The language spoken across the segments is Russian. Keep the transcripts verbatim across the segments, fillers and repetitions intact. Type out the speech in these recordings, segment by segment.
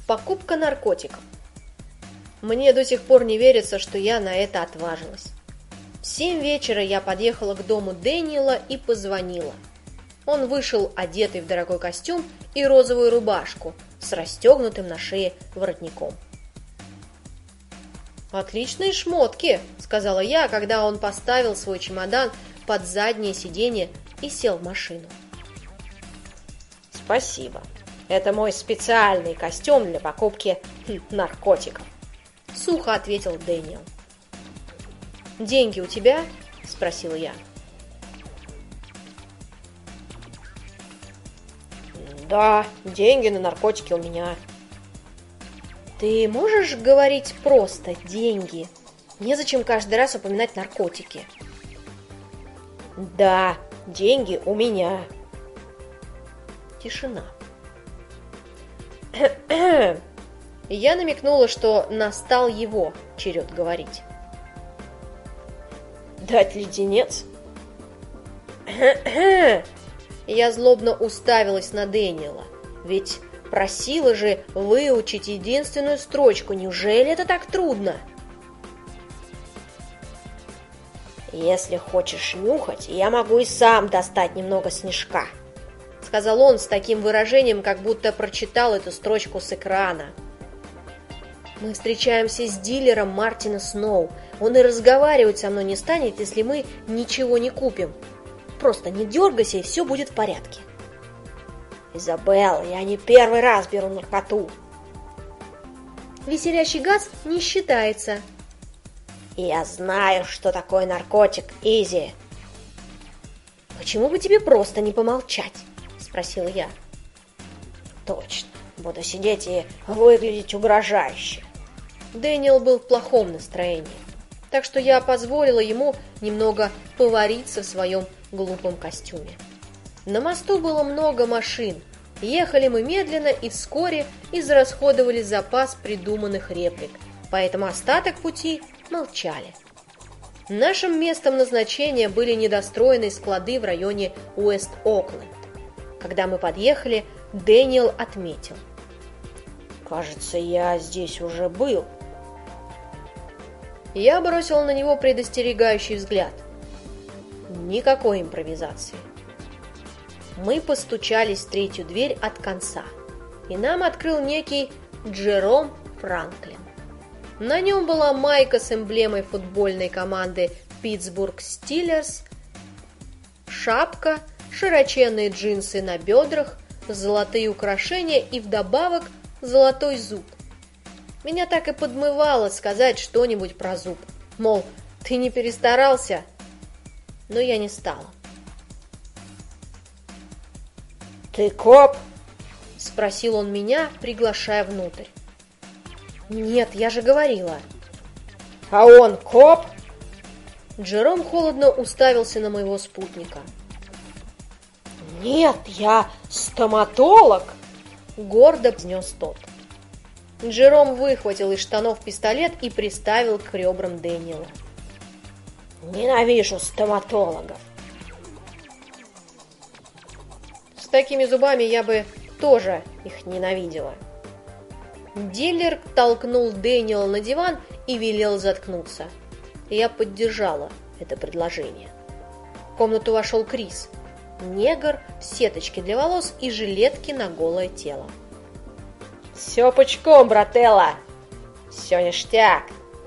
Покупка наркотиков. Мне до сих пор не верится, что я на это отважилась. В семь вечера я подъехала к дому Дэниела и позвонила. Он вышел, одетый в дорогой костюм и розовую рубашку с расстегнутым на шее воротником. «Отличные шмотки», — сказала я, когда он поставил свой чемодан под заднее сиденье и сел в машину. «Спасибо. Это мой специальный костюм для покупки наркотиков», — сухо ответил Дэниел. «Деньги у тебя?» — спросила я. «Да, деньги на наркотики у меня». «Ты можешь говорить просто «деньги»? Незачем каждый раз упоминать наркотики». «Да, деньги у меня». Тишина. Я намекнула, что настал его черед говорить. «Дать леденец?» Я злобно уставилась на Дэниела. Ведь просила же выучить единственную строчку. Неужели это так трудно? «Если хочешь нюхать, я могу и сам достать немного снежка», — сказал он с таким выражением, как будто прочитал эту строчку с экрана. «Мы встречаемся с дилером Мартина Сноу. Он и разговаривать со мной не станет, если мы ничего не купим. Просто не дергайся, и все будет в порядке». «Изабелла, я не первый раз беру наркоту». «Веселящий газ не считается». «Я знаю, что такое наркотик, Изи». «Почему бы тебе просто не помолчать?» — спросила я. «Точно, буду сидеть и выглядеть угрожающе». Дэниел был в плохом настроении, так что я позволила ему немного повариться в своем глупом костюме. На мосту было много машин. Ехали мы медленно и вскоре израсходовали запас придуманных реплик, поэтому остаток пути молчали. Нашим местом назначения были недостроенные склады в районе Уэст-Окленд. Когда мы подъехали, Дэниел отметил: «Кажется, я здесь уже был». Я бросила на него предостерегающий взгляд. Никакой импровизации. Мы постучались в третью дверь от конца, и нам открыл некий Джером Франклин. На нем была майка с эмблемой футбольной команды Питтсбург Стиллерс, шапка, широченные джинсы на бедрах, золотые украшения и вдобавок золотой зуб. Меня так и подмывало сказать что-нибудь про зуб, мол, ты не перестарался, но я не стала. «Ты коп?» — спросил он меня, приглашая внутрь. «Нет, я же говорила». «А он коп?» Джером холодно уставился на моего спутника. «Нет, я стоматолог!» — гордо произнес тот. Джером выхватил из штанов пистолет и приставил к ребрам Дэниела. «Ненавижу стоматологов!» С такими зубами я бы тоже их ненавидела. Дилер толкнул Дэниела на диван и велел заткнуться. Я поддержала это предложение. В комнату вошел Крис, негр в сеточке для волос и жилетке на голое тело. «Все пучком, брателла! Все ништяк!»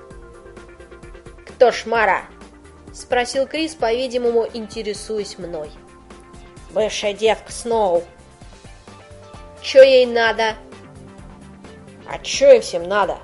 «Кто шмара?» — спросил Крис, по-видимому, интересуясь мной. «Бывшая девка Сноу». «Че ей надо?» «А че им всем надо?»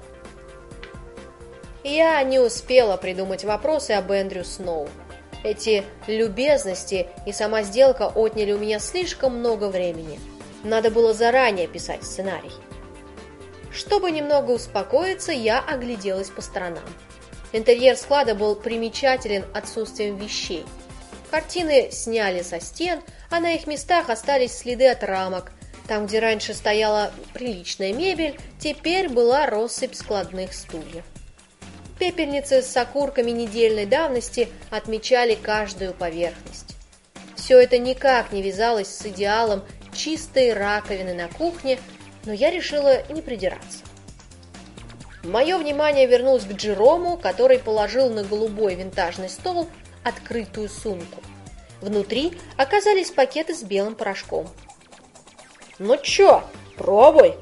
Я не успела придумать вопросы об Эндрю Сноу. Эти любезности и сама сделка отняли у меня слишком много времени. Надо было заранее писать сценарий. Чтобы немного успокоиться, я огляделась по сторонам. Интерьер склада был примечателен отсутствием вещей. Картины сняли со стен, а на их местах остались следы от рамок. Там, где раньше стояла приличная мебель, теперь была россыпь складных стульев. Пепельницы с окурками недельной давности отмечали каждую поверхность. Все это никак не вязалось с идеалом чистой раковины на кухне но я решила не придираться. Мое внимание вернулось к Джерому, который положил на голубой винтажный стол открытую сумку. Внутри оказались пакеты с белым порошком. «Ну чё, пробуй!»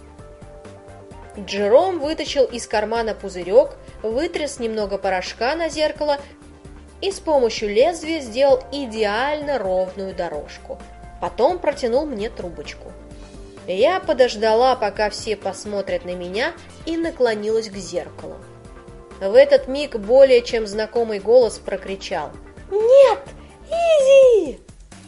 Джером вытащил из кармана пузырек, вытряс немного порошка на зеркало и с помощью лезвия сделал идеально ровную дорожку. Потом протянул мне трубочку. Я подождала, пока все посмотрят на меня, и наклонилась к зеркалу. В этот миг более чем знакомый голос прокричал: «Нет! Изи!»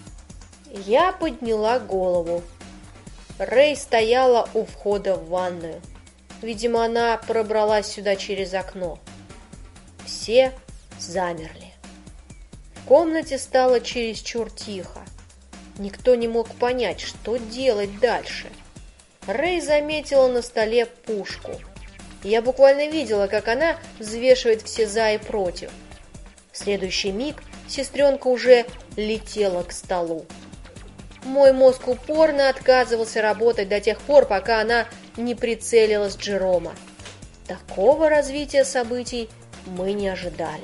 Я подняла голову. Рэй стояла у входа в ванную. Видимо, она пробралась сюда через окно. Все замерли. В комнате стало чересчур тихо. Никто не мог понять, что делать дальше. Рэй заметила на столе пушку. Я буквально видела, как она взвешивает все за и против. В следующий миг сестренка уже летела к столу. Мой мозг упорно отказывался работать до тех пор, пока она не прицелилась в Джерома. Такого развития событий мы не ожидали.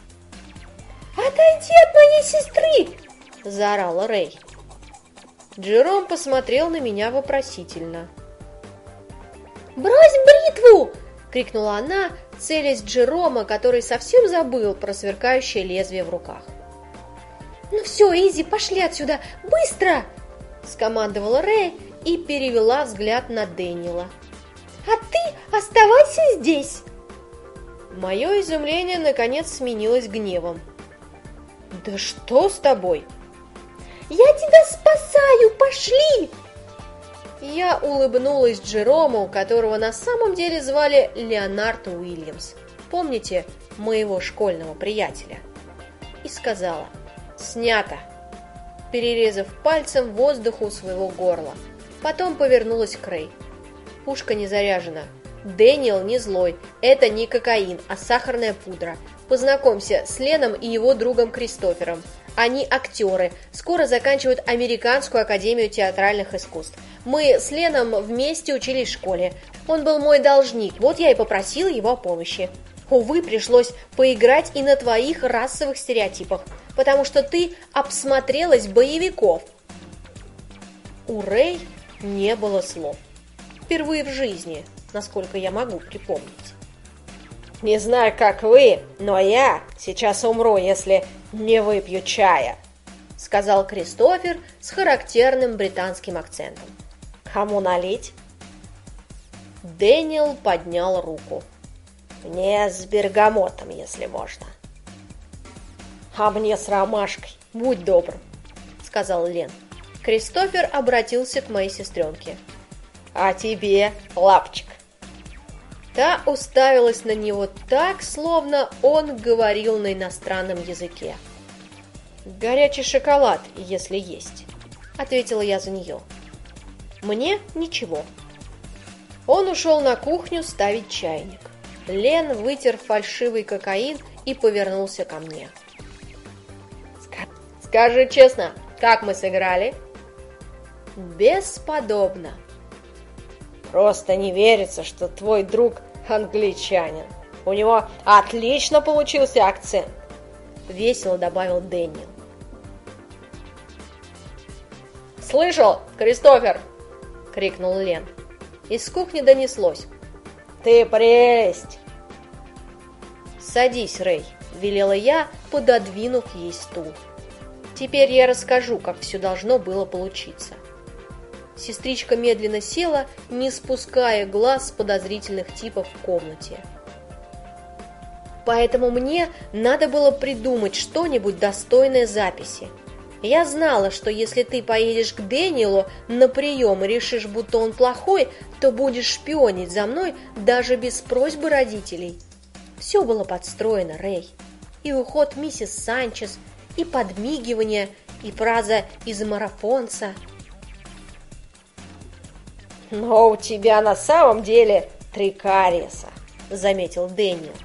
«Отойди от моей сестры!» – заорала Рэй. Джером посмотрел на меня вопросительно. «Брось бритву!» – крикнула она, целясь в Джерома, который совсем забыл про сверкающее лезвие в руках. «Ну все, Изи, пошли отсюда! Быстро!» – скомандовала Рэй и перевела взгляд на Дэниела. «А ты оставайся здесь!» Мое изумление наконец сменилось гневом. «Да что с тобой?» «Я тебя спасаю! Пошли!» Я улыбнулась Джерому, которого на самом деле звали Леонард Уильямс. Помните моего школьного приятеля? И сказала: «Снято!» перерезав пальцем воздух у своего горла. Потом повернулась к Рэй. «Пушка не заряжена. Дэниел не злой. Это не кокаин, а сахарная пудра. Познакомься с Леном и его другом Кристофером. Они актеры, скоро заканчивают Американскую академию театральных искусств. Мы с Леном вместе учились в школе. Он был мой должник, вот я и попросила его о помощи. Увы, пришлось поиграть и на твоих расовых стереотипах, потому что ты обсмотрелась боевиков». У Рэй не было слов. Впервые в жизни, насколько я могу припомнить. «Не знаю, как вы, но я сейчас умру, если не выпью чая», — сказал Кристофер с характерным британским акцентом. «Кому налить?» Дэниел поднял руку. «Мне с бергамотом, если можно». «А мне с ромашкой, будь добр», — сказал Лен. Кристофер обратился к моей сестренке. «А тебе, лапочка?» Та уставилась на него так, словно он говорил на иностранном языке. «Горячий шоколад, если есть», — ответила я за нее. «Мне ничего». Он ушел на кухню ставить чайник. Лен вытер фальшивый кокаин и повернулся ко мне. «Скажи честно, как мы сыграли?» «Бесподобно». «Просто не верится, что твой друг англичанин. У него отлично получился акцент», — весело добавил Дэниел. «Слышал, Кристофер?» — крикнул Лен. Из кухни донеслось: «Ты прелесть!» «Садись, Рэй», — велела я, пододвинув ей стул. «Теперь я расскажу, как все должно было получиться». Сестричка медленно села, не спуская глаз с подозрительных типов в комнате. Поэтому мне надо было придумать что-нибудь достойное записи. Я знала, что если ты поедешь к Дэниелу на прием и решишь, будто он плохой, то будешь шпионить за мной даже без просьбы родителей. Все было подстроено, Рэй. И уход миссис Санчес, и подмигивание, и фраза из марафонца. «Но у тебя на самом деле три кариеса», — заметил Дэниел.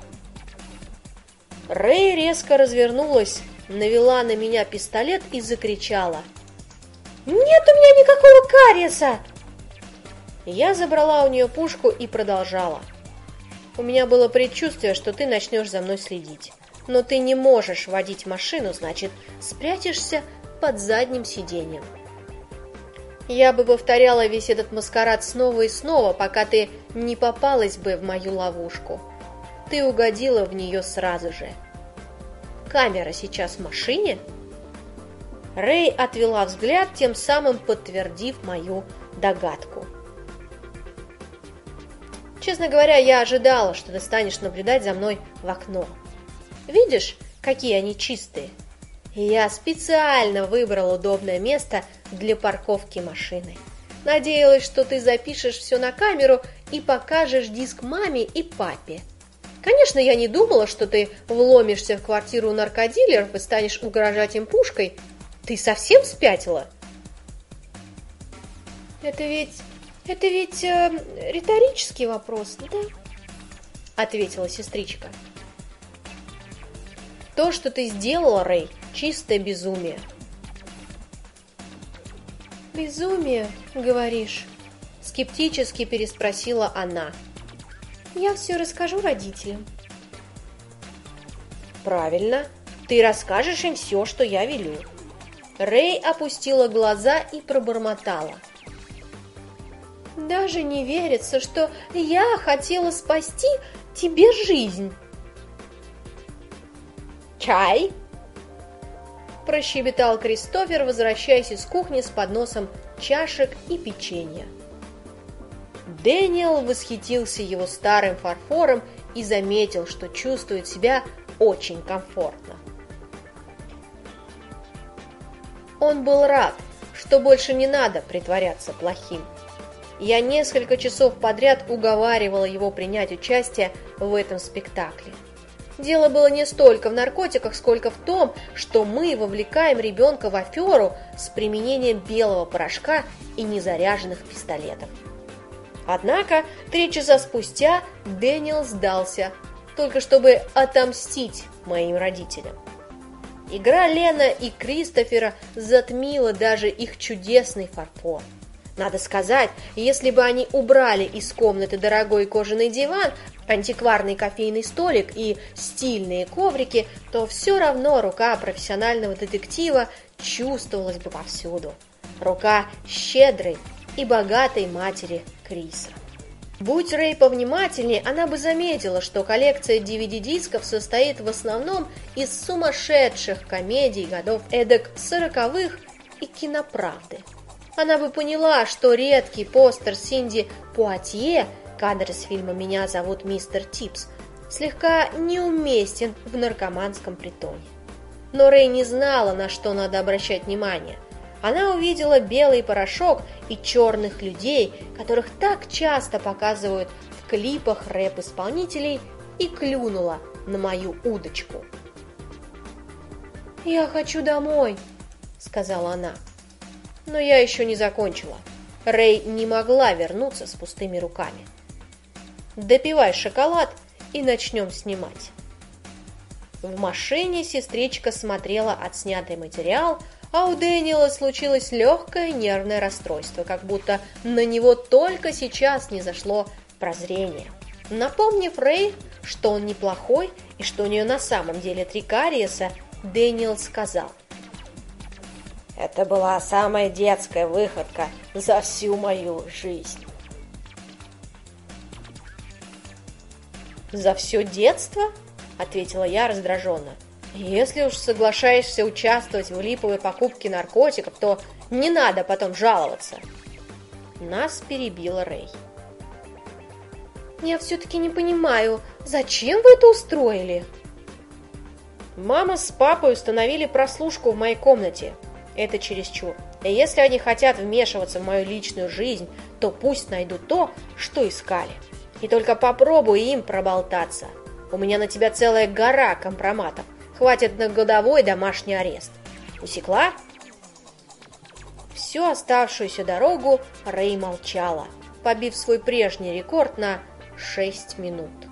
Рэй резко развернулась, навела на меня пистолет и закричала: «Нет у меня никакого кариеса!» Я забрала у нее пушку и продолжала. У меня было предчувствие, что ты начнешь за мной следить. Но ты не можешь водить машину, значит, спрячешься под задним сиденьем. Я бы повторяла весь этот маскарад снова и снова, пока ты не попалась бы в мою ловушку. Ты угодила в нее сразу же. Камера сейчас в машине? Рэй отвела взгляд, тем самым подтвердив мою догадку. Честно говоря, я ожидала, что ты станешь наблюдать за мной в окно. Видишь, какие они чистые? Я специально выбрал удобное место для парковки машины. Надеялась, что ты запишешь все на камеру и покажешь диск маме и папе. Конечно, я не думала, что ты вломишься в квартиру наркодилеров и станешь угрожать им пушкой. Ты совсем спятила? Это ведь... это ведь э, риторический вопрос, да? Ответила сестричка. То, что ты сделала, Рэй, чистое безумие. Безумие, говоришь? Скептически переспросила она. Я все расскажу родителям. Правильно, ты расскажешь им все, что я велю. Рэй опустила глаза и пробормотала. Даже не верится, что я хотела спасти тебе жизнь. «Чай?» – прощебетал Кристофер, возвращаясь из кухни с подносом чашек и печенья. Дэниел восхитился его старым фарфором и заметил, что чувствует себя очень комфортно. Он был рад, что больше не надо притворяться плохим. Я несколько часов подряд уговаривала его принять участие в этом спектакле. Дело было не столько в наркотиках, сколько в том, что мы вовлекаем ребенка в аферу с применением белого порошка и незаряженных пистолетов. Однако три часа спустя Дэниел сдался, только чтобы отомстить моим родителям. Игра Лена и Кристофера затмила даже их чудесный фарфор. Надо сказать, если бы они убрали из комнаты дорогой кожаный диван, антикварный кофейный столик и стильные коврики, то все равно рука профессионального детектива чувствовалась бы повсюду. Рука щедрой и богатой матери Криса. Будь Рэй повнимательнее, она бы заметила, что коллекция ди ви ди-дисков состоит в основном из сумасшедших комедий годов эдак сороковых и киноправды. Она бы поняла, что редкий постер Синди Пуатье, кадр из фильма «Меня зовут мистер Типс», слегка неуместен в наркоманском притоне. Но Рэй не знала, на что надо обращать внимание. Она увидела белый порошок и черных людей, которых так часто показывают в клипах рэп-исполнителей, и клюнула на мою удочку. «Я хочу домой», — сказала она. Но я еще не закончила. Рэй не могла вернуться с пустыми руками. «Допивай шоколад и начнем снимать». В машине сестричка смотрела отснятый материал, а у Дэниела случилось легкое нервное расстройство, как будто на него только сейчас не зашло прозрение. Напомнив Рэй, что он неплохой и что у нее на самом деле три кариеса, Дэниел сказал: «Это была самая детская выходка за всю мою жизнь». «За все детство?» — ответила я раздраженно. «Если уж соглашаешься участвовать в липовой покупке наркотиков, то не надо потом жаловаться». Нас перебила Рэй. «Я все-таки не понимаю, зачем вы это устроили?» «Мама с папой установили прослушку в моей комнате. Это чересчур. И если они хотят вмешиваться в мою личную жизнь, то пусть найдут то, что искали. И только попробуй им проболтаться. У меня на тебя целая гора компроматов. Хватит на годовой домашний арест. Усекла?» Всю оставшуюся дорогу Рэй молчала, побив свой прежний рекорд на шесть минут.